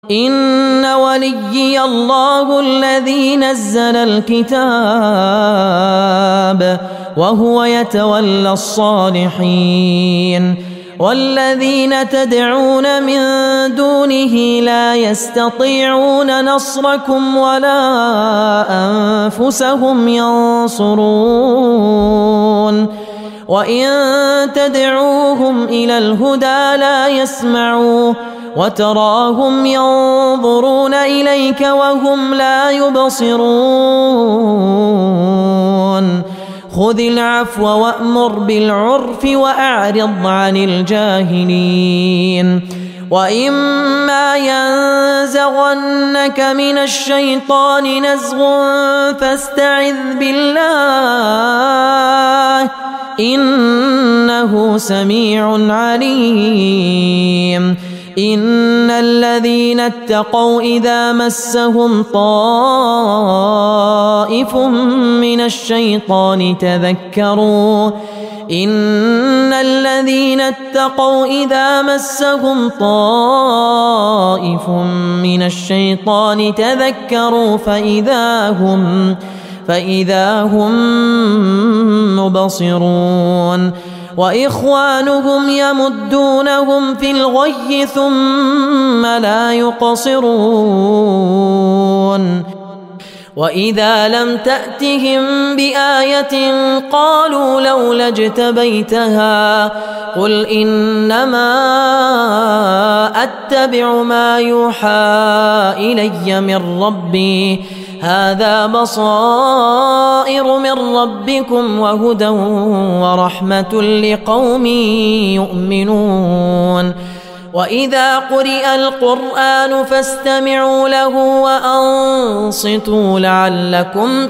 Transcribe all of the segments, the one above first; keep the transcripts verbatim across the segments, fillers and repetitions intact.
إن وليي الله الذي نزل الكتاب وهو يتولى الصالحين والذين تدعون من دونه لا يستطيعون نصركم ولا أنفسهم ينصرون وإن تدعوهم إلى الهدى لا يسمعوا وتراهم ينظرون إليك وهم لا يبصرون خذ العفو وأمر بالعرف وأعرض عن الجاهلين وإما ينزغنك من الشيطان نزغ فاستعذ بالله إنه سميع عليم إن الذين اتقوا إذا مسهم طائف من الشيطان تذكروا إن الذين اتقوا إذا مسهم طائف من الشيطان تذكروا فإذا هم فإذا هم مبصرون وإخوانهم يمدونهم في الغي ثم لا يقصرون وإذا لم تأتهم بآية قالوا لولا اجتبيتها قل إنما أتبع ما يوحى إلي من ربي هذا بصائر من ربكم وهدى ورحمة لقوم يؤمنون وإذا قرئ القرآن فاستمعوا له وأنصتوا لعلكم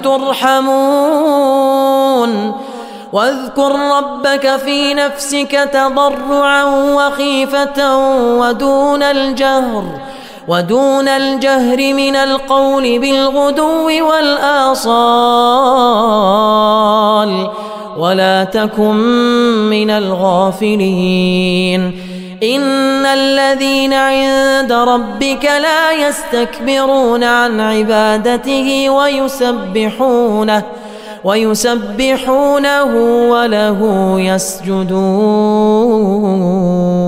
ترحمون واذكر ربك في نفسك تضرعا وخيفة ودون الجهر ودون الجهر من القول بالغدو والآصال ولا تكن من الغافلين إن الذين عند ربك لا يستكبرون عن عبادته ويسبحونه ويسبحونه وله يسجدون.